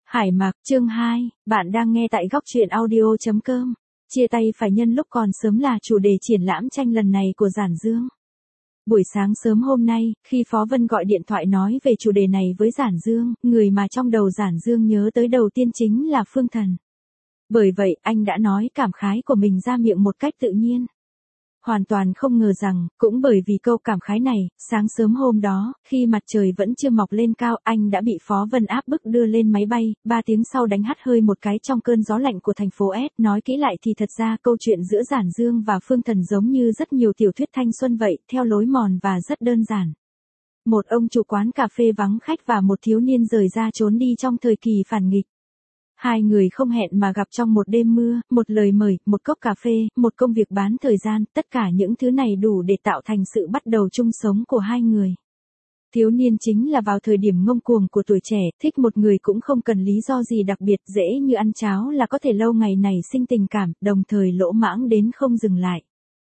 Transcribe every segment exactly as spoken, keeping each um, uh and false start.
Hải Mạc, chương hai, bạn đang nghe tại góc truyện audio chấm com. Chia tay phải nhân lúc còn sớm là chủ đề triển lãm tranh lần này của Giản Dương. Buổi sáng sớm hôm nay, khi Phó Vân gọi điện thoại nói về chủ đề này với Giản Dương, người mà trong đầu Giản Dương nhớ tới đầu tiên chính là Phương Thần. Bởi vậy, anh đã nói cảm khái của mình ra miệng một cách tự nhiên. Hoàn toàn không ngờ rằng, cũng bởi vì câu cảm khái này, sáng sớm hôm đó, khi mặt trời vẫn chưa mọc lên cao, anh đã bị Phó Vân áp bức đưa lên máy bay, ba tiếng sau đánh hắt hơi một cái trong cơn gió lạnh của thành phố S. Nói kỹ lại thì thật ra câu chuyện giữa Giản Dương và Phương Thần giống như rất nhiều tiểu thuyết thanh xuân vậy, theo lối mòn và rất đơn giản. Một ông chủ quán cà phê vắng khách và một thiếu niên rời ra trốn đi trong thời kỳ phản nghịch. Hai người không hẹn mà gặp trong một đêm mưa, một lời mời, một cốc cà phê, một công việc bán thời gian, tất cả những thứ này đủ để tạo thành sự bắt đầu chung sống của hai người. Thiếu niên chính là vào thời điểm ngông cuồng của tuổi trẻ, thích một người cũng không cần lý do gì đặc biệt, dễ như ăn cháo là có thể lâu ngày nảy sinh tình cảm, đồng thời lỗ mãng đến không dừng lại.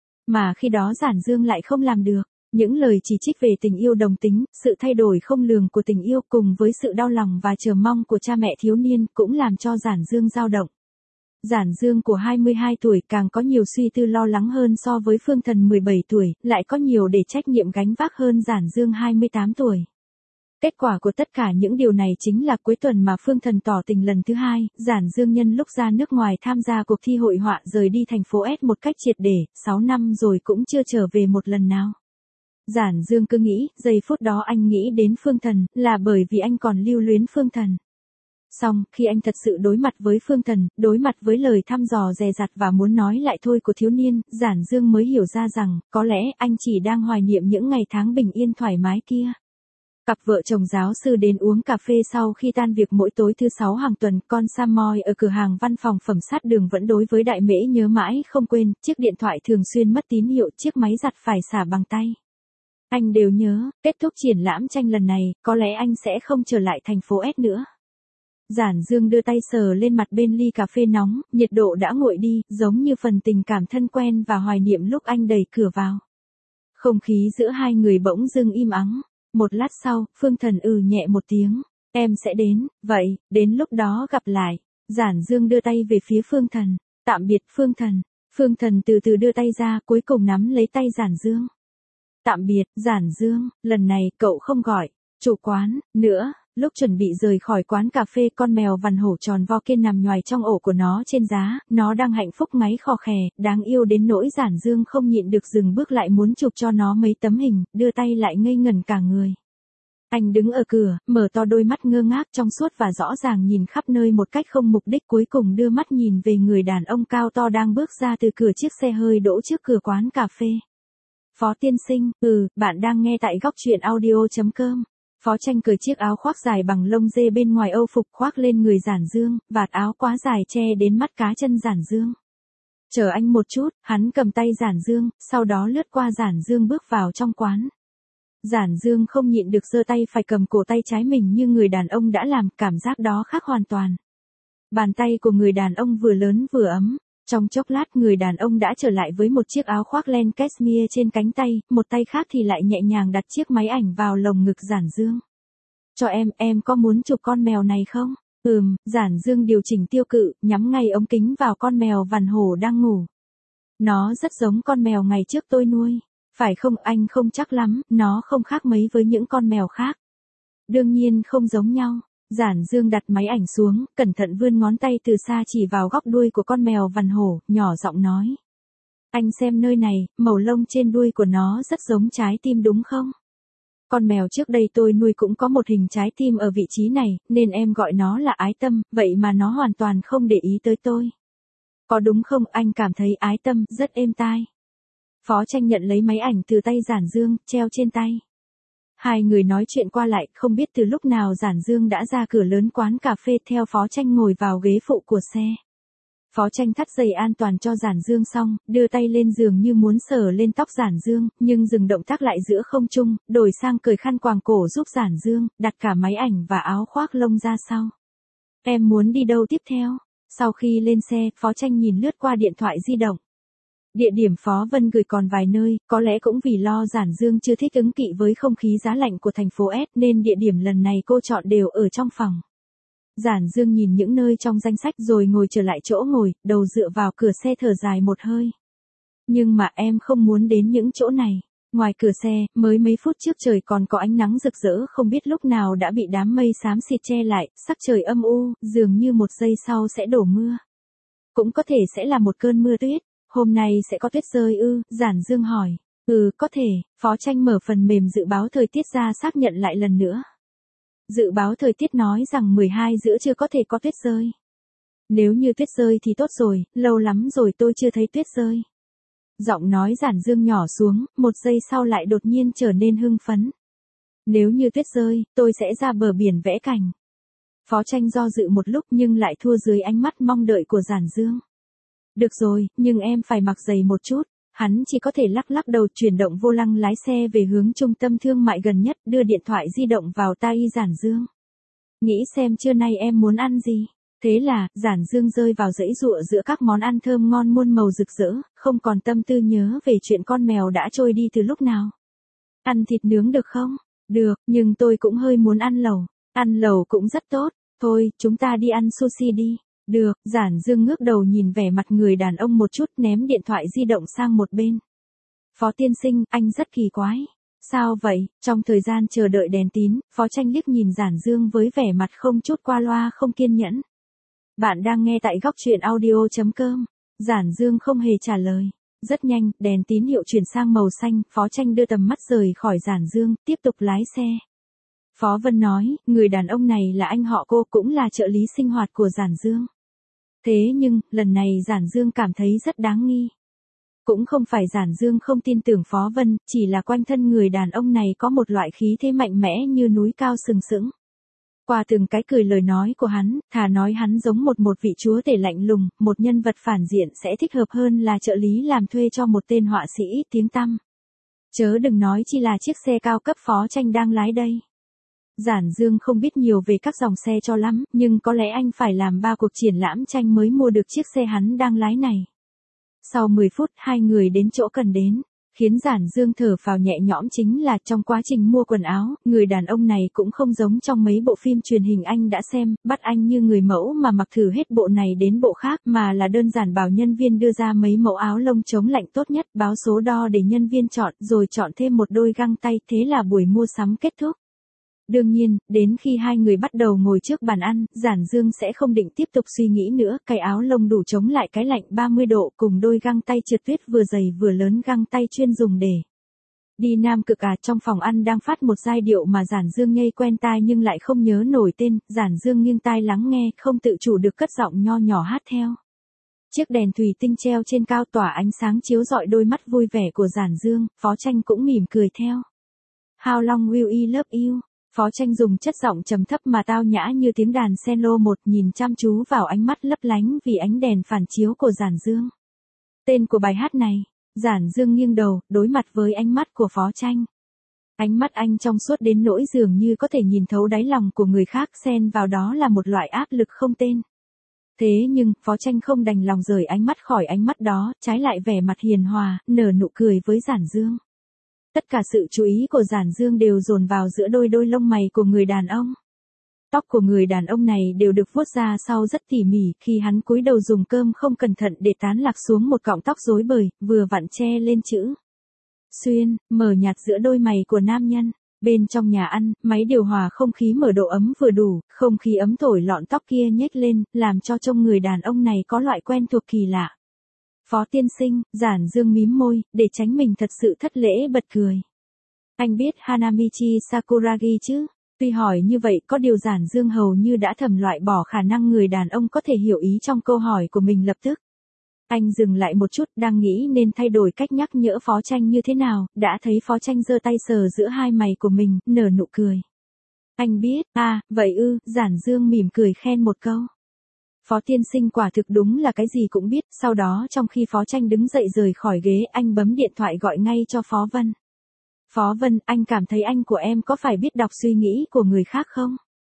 Mà khi đó Giản Dương lại không làm được. Những lời chỉ trích về tình yêu đồng tính, sự thay đổi không lường của tình yêu cùng với sự đau lòng và chờ mong của cha mẹ thiếu niên cũng làm cho Giản Dương dao động. Giản Dương của hai mươi hai tuổi càng có nhiều suy tư lo lắng hơn so với Phương Thần mười bảy tuổi, lại có nhiều để trách nhiệm gánh vác hơn Giản Dương hai mươi tám tuổi. Kết quả của tất cả những điều này chính là cuối tuần mà Phương Thần tỏ tình lần thứ hai, Giản Dương nhân lúc ra nước ngoài tham gia cuộc thi hội họa rời đi thành phố S một cách triệt để, sáu năm rồi cũng chưa trở về một lần nào. Giản Dương cứ nghĩ, giây phút đó anh nghĩ đến Phương Thần, là bởi vì anh còn lưu luyến Phương Thần. Xong, khi anh thật sự đối mặt với Phương Thần, đối mặt với lời thăm dò dè dặt và muốn nói lại thôi của thiếu niên, Giản Dương mới hiểu ra rằng, có lẽ anh chỉ đang hoài niệm những ngày tháng bình yên thoải mái kia. Cặp vợ chồng giáo sư đến uống cà phê sau khi tan việc mỗi tối thứ sáu hàng tuần, con Samoy ở cửa hàng văn phòng phẩm sát đường vẫn đối với Đại Mễ nhớ mãi không quên, chiếc điện thoại thường xuyên mất tín hiệu, chiếc máy giặt phải xả bằng tay. Anh đều nhớ, kết thúc triển lãm tranh lần này, có lẽ anh sẽ không trở lại thành phố S nữa. Giản Dương đưa tay sờ lên mặt bên ly cà phê nóng, nhiệt độ đã nguội đi, giống như phần tình cảm thân quen và hoài niệm lúc anh đẩy cửa vào. Không khí giữa hai người bỗng dưng im ắng. Một lát sau, Phương Thần ừ nhẹ một tiếng. Em sẽ đến, vậy, đến lúc đó gặp lại. Giản Dương đưa tay về phía Phương Thần. Tạm biệt Phương Thần. Phương Thần từ từ đưa tay ra, cuối cùng nắm lấy tay Giản Dương. Tạm biệt, Giản Dương, lần này cậu không gọi chủ quán nữa. Lúc chuẩn bị rời khỏi quán cà phê, con mèo vằn hổ tròn vo kia nằm nhoài trong ổ của nó trên giá, nó đang hạnh phúc ngáy khò khè, đáng yêu đến nỗi Giản Dương không nhịn được dừng bước lại muốn chụp cho nó mấy tấm hình, đưa tay lại ngây ngẩn cả người. Anh đứng ở cửa, mở to đôi mắt ngơ ngác trong suốt và rõ ràng nhìn khắp nơi một cách không mục đích, cuối cùng đưa mắt nhìn về người đàn ông cao to đang bước ra từ cửa chiếc xe hơi đỗ trước cửa quán cà phê. Phó tiên sinh, ừ, bạn đang nghe tại góc truyện audio chấm com. Phó Tranh cởi chiếc áo khoác dài bằng lông dê bên ngoài âu phục khoác lên người Giản Dương, vạt áo quá dài che đến mắt cá chân Giản Dương. Chờ anh một chút, hắn cầm tay Giản Dương, sau đó lướt qua Giản Dương bước vào trong quán. Giản Dương không nhịn được giơ tay phải cầm cổ tay trái mình như người đàn ông đã làm, cảm giác đó khác hoàn toàn. Bàn tay của người đàn ông vừa lớn vừa ấm. Trong chốc lát người đàn ông đã trở lại với một chiếc áo khoác len cashmere trên cánh tay, một tay khác thì lại nhẹ nhàng đặt chiếc máy ảnh vào lồng ngực Giản Dương. Cho em, em có muốn chụp con mèo này không? Ừm, Giản Dương điều chỉnh tiêu cự, nhắm ngay ống kính vào con mèo vằn hổ đang ngủ. Nó rất giống con mèo ngày trước tôi nuôi. Phải không? Anh không chắc lắm, nó không khác mấy với những con mèo khác. Đương nhiên không giống nhau. Giản Dương đặt máy ảnh xuống, cẩn thận vươn ngón tay từ xa chỉ vào góc đuôi của con mèo vằn hổ, nhỏ giọng nói. Anh xem nơi này, màu lông trên đuôi của nó rất giống trái tim đúng không? Con mèo trước đây tôi nuôi cũng có một hình trái tim ở vị trí này, nên em gọi nó là Ái Tâm, vậy mà nó hoàn toàn không để ý tới tôi. Có đúng không? Anh cảm thấy Ái Tâm rất êm tai. Phó Tranh nhận lấy máy ảnh từ tay Giản Dương, treo trên tay. Hai người nói chuyện qua lại, không biết từ lúc nào Giản Dương đã ra cửa lớn quán cà phê theo Phó Tranh ngồi vào ghế phụ của xe. Phó Tranh thắt dây an toàn cho Giản Dương xong, đưa tay lên giường như muốn sờ lên tóc Giản Dương, nhưng dừng động tác lại giữa không trung, đổi sang cởi khăn quàng cổ giúp Giản Dương, đặt cả máy ảnh và áo khoác lông ra sau. Em muốn đi đâu tiếp theo? Sau khi lên xe, Phó Tranh nhìn lướt qua điện thoại di động. Địa điểm Phó Vân gửi còn vài nơi, có lẽ cũng vì lo Giản Dương chưa thích ứng kỵ với không khí giá lạnh của thành phố S nên địa điểm lần này cô chọn đều ở trong phòng. Giản Dương nhìn những nơi trong danh sách rồi ngồi trở lại chỗ ngồi, đầu dựa vào cửa xe thở dài một hơi. Nhưng mà em không muốn đến những chỗ này. Ngoài cửa xe, mới mấy phút trước trời còn có ánh nắng rực rỡ không biết lúc nào đã bị đám mây xám xịt che lại, sắc trời âm u, dường như một giây sau sẽ đổ mưa. Cũng có thể sẽ là một cơn mưa tuyết. Hôm nay sẽ có tuyết rơi ư? Giản Dương hỏi. Ừ, có thể. Phó Tranh mở phần mềm dự báo thời tiết ra xác nhận lại lần nữa. Dự báo thời tiết nói rằng mười hai giữa trưa có thể có tuyết rơi. Nếu như tuyết rơi thì tốt rồi, lâu lắm rồi tôi chưa thấy tuyết rơi. Giọng nói Giản Dương nhỏ xuống, một giây sau lại đột nhiên trở nên hưng phấn. Nếu như tuyết rơi, tôi sẽ ra bờ biển vẽ cảnh. Phó Tranh do dự một lúc nhưng lại thua dưới ánh mắt mong đợi của Giản Dương. Được rồi, nhưng em phải mặc giày một chút. Hắn chỉ có thể lắc lắc đầu chuyển động vô lăng lái xe về hướng trung tâm thương mại gần nhất, đưa điện thoại di động vào tai Giản Dương. Nghĩ xem trưa nay em muốn ăn gì. Thế là, Giản Dương rơi vào dãy dụa giữa các món ăn thơm ngon muôn màu rực rỡ, không còn tâm tư nhớ về chuyện con mèo đã trôi đi từ lúc nào. Ăn thịt nướng được không? Được, nhưng tôi cũng hơi muốn ăn lẩu. Ăn lẩu cũng rất tốt. Thôi, chúng ta đi ăn sushi đi. Được, Giản Dương ngước đầu nhìn vẻ mặt người đàn ông một chút, ném điện thoại di động sang một bên. Phó tiên sinh, anh rất kỳ quái. Sao vậy? Trong thời gian chờ đợi đèn tín, Phó Tranh liếc nhìn Giản Dương với vẻ mặt không chút qua loa không kiên nhẫn. Bạn đang nghe tại góc truyện audio chấm com. Giản Dương không hề trả lời. Rất nhanh, đèn tín hiệu chuyển sang màu xanh, Phó Tranh đưa tầm mắt rời khỏi Giản Dương, tiếp tục lái xe. Phó Vân nói, người đàn ông này là anh họ cô, cũng là trợ lý sinh hoạt của Giản Dương. Thế nhưng, lần này Giản Dương cảm thấy rất đáng nghi. Cũng không phải Giản Dương không tin tưởng Phó Vân, chỉ là quanh thân người đàn ông này có một loại khí thế mạnh mẽ như núi cao sừng sững. Qua từng cái cười lời nói của hắn, thà nói hắn giống một một vị chúa tể lạnh lùng, một nhân vật phản diện sẽ thích hợp hơn là trợ lý làm thuê cho một tên họa sĩ tiếng tăm. Chớ đừng nói chi là chiếc xe cao cấp Phó Tranh đang lái đây. Giản Dương không biết nhiều về các dòng xe cho lắm, nhưng có lẽ anh phải làm ba cuộc triển lãm tranh mới mua được chiếc xe hắn đang lái này. Sau mười phút, hai người đến chỗ cần đến. Khiến Giản Dương thở phào nhẹ nhõm chính là trong quá trình mua quần áo, người đàn ông này cũng không giống trong mấy bộ phim truyền hình anh đã xem, bắt anh như người mẫu mà mặc thử hết bộ này đến bộ khác, mà là đơn giản bảo nhân viên đưa ra mấy mẫu áo lông chống lạnh tốt nhất, báo số đo để nhân viên chọn, rồi chọn thêm một đôi găng tay, thế là buổi mua sắm kết thúc. Đương nhiên, đến khi hai người bắt đầu ngồi trước bàn ăn, Giản Dương sẽ không định tiếp tục suy nghĩ nữa, cái áo lông đủ chống lại cái lạnh ba mươi độ cùng đôi găng tay trượt tuyết vừa dày vừa lớn, găng tay chuyên dùng để đi Nam Cực à. Trong phòng ăn đang phát một giai điệu mà Giản Dương nhây quen tai nhưng lại không nhớ nổi tên, Giản Dương nghiêng tai lắng nghe, không tự chủ được cất giọng nho nhỏ hát theo. Chiếc đèn thủy tinh treo trên cao tỏa ánh sáng chiếu rọi đôi mắt vui vẻ của Giản Dương, Phó Tranh cũng mỉm cười theo. How long will I love you? Phó Tranh dùng chất giọng trầm thấp mà tao nhã như tiếng đàn cello một, nhìn chăm chú vào ánh mắt lấp lánh vì ánh đèn phản chiếu của Giản Dương. Tên của bài hát này. Giản Dương nghiêng đầu, đối mặt với ánh mắt của Phó Tranh. Ánh mắt anh trong suốt đến nỗi dường như có thể nhìn thấu đáy lòng của người khác, xen vào đó là một loại áp lực không tên. Thế nhưng, Phó Tranh không đành lòng rời ánh mắt khỏi ánh mắt đó, trái lại vẻ mặt hiền hòa, nở nụ cười với Giản Dương. Tất cả sự chú ý của Giản Dương đều dồn vào giữa đôi đôi lông mày của người đàn ông. Tóc của người đàn ông này đều được vuốt ra sau rất tỉ mỉ, khi hắn cúi đầu dùng cơm không cẩn thận để tán lạc xuống một cọng tóc rối bời, vừa vặn che lên chữ xuyên, mờ nhạt giữa đôi mày của nam nhân. Bên trong nhà ăn, máy điều hòa không khí mở độ ấm vừa đủ, không khí ấm thổi lọn tóc kia nhếch lên, làm cho trông người đàn ông này có loại quen thuộc kỳ lạ. Phó tiên sinh, Giản Dương mím môi, để tránh mình thật sự thất lễ bật cười. Anh biết Hanamichi Sakuragi chứ? Tuy hỏi như vậy có điều Giản Dương hầu như đã thầm loại bỏ khả năng người đàn ông có thể hiểu ý trong câu hỏi của mình lập tức. Anh dừng lại một chút, đang nghĩ nên thay đổi cách nhắc nhở Phó Tranh như thế nào, đã thấy Phó Tranh giơ tay sờ giữa hai mày của mình, nở nụ cười. Anh biết, à, vậy ư, Giản Dương mỉm cười khen một câu. Phó tiên sinh quả thực đúng là cái gì cũng biết, sau đó trong khi Phó Tranh đứng dậy rời khỏi ghế, anh bấm điện thoại gọi ngay cho Phó Vân. Phó Vân, anh cảm thấy anh của em có phải biết đọc suy nghĩ của người khác không?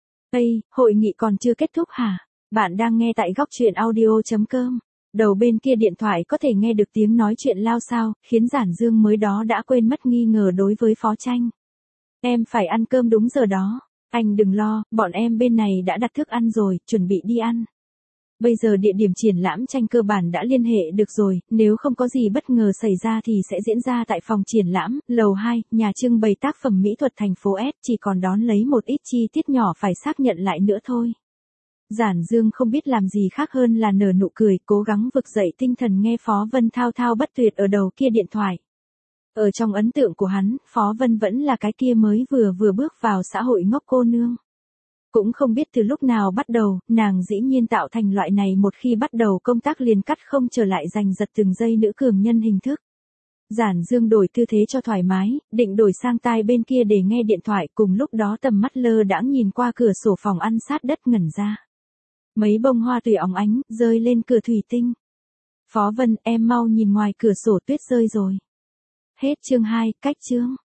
Ây, hội nghị còn chưa kết thúc hả? Bạn đang nghe tại góc truyện audio chấm com. Đầu bên kia điện thoại có thể nghe được tiếng nói chuyện lao xao, khiến Giản Dương mới đó đã quên mất nghi ngờ đối với Phó Tranh. Em phải ăn cơm đúng giờ đó. Anh đừng lo, bọn em bên này đã đặt thức ăn rồi, chuẩn bị đi ăn. Bây giờ địa điểm triển lãm tranh cơ bản đã liên hệ được rồi, nếu không có gì bất ngờ xảy ra thì sẽ diễn ra tại phòng triển lãm, lầu hai, nhà trưng bày tác phẩm mỹ thuật thành phố S, chỉ còn đón lấy một ít chi tiết nhỏ phải xác nhận lại nữa thôi. Giản Dương không biết làm gì khác hơn là nở nụ cười, cố gắng vực dậy tinh thần nghe Phó Vân thao thao bất tuyệt ở đầu kia điện thoại. Ở trong ấn tượng của hắn, Phó Vân vẫn là cái kia mới vừa vừa bước vào xã hội ngốc cô nương. Cũng không biết từ lúc nào bắt đầu, nàng dĩ nhiên tạo thành loại này một khi bắt đầu công tác liền cắt không trở lại giành giật từng giây nữ cường nhân hình thức. Giản Dương đổi tư thế cho thoải mái, định đổi sang tai bên kia để nghe điện thoại, cùng lúc đó tầm mắt lơ đãng nhìn qua cửa sổ phòng ăn sát đất ngẩn ra. Mấy bông hoa tùy óng ánh, rơi lên cửa thủy tinh. Phó Vân, em mau nhìn ngoài cửa sổ tuyết rơi rồi. Hết chương hai, cách chương.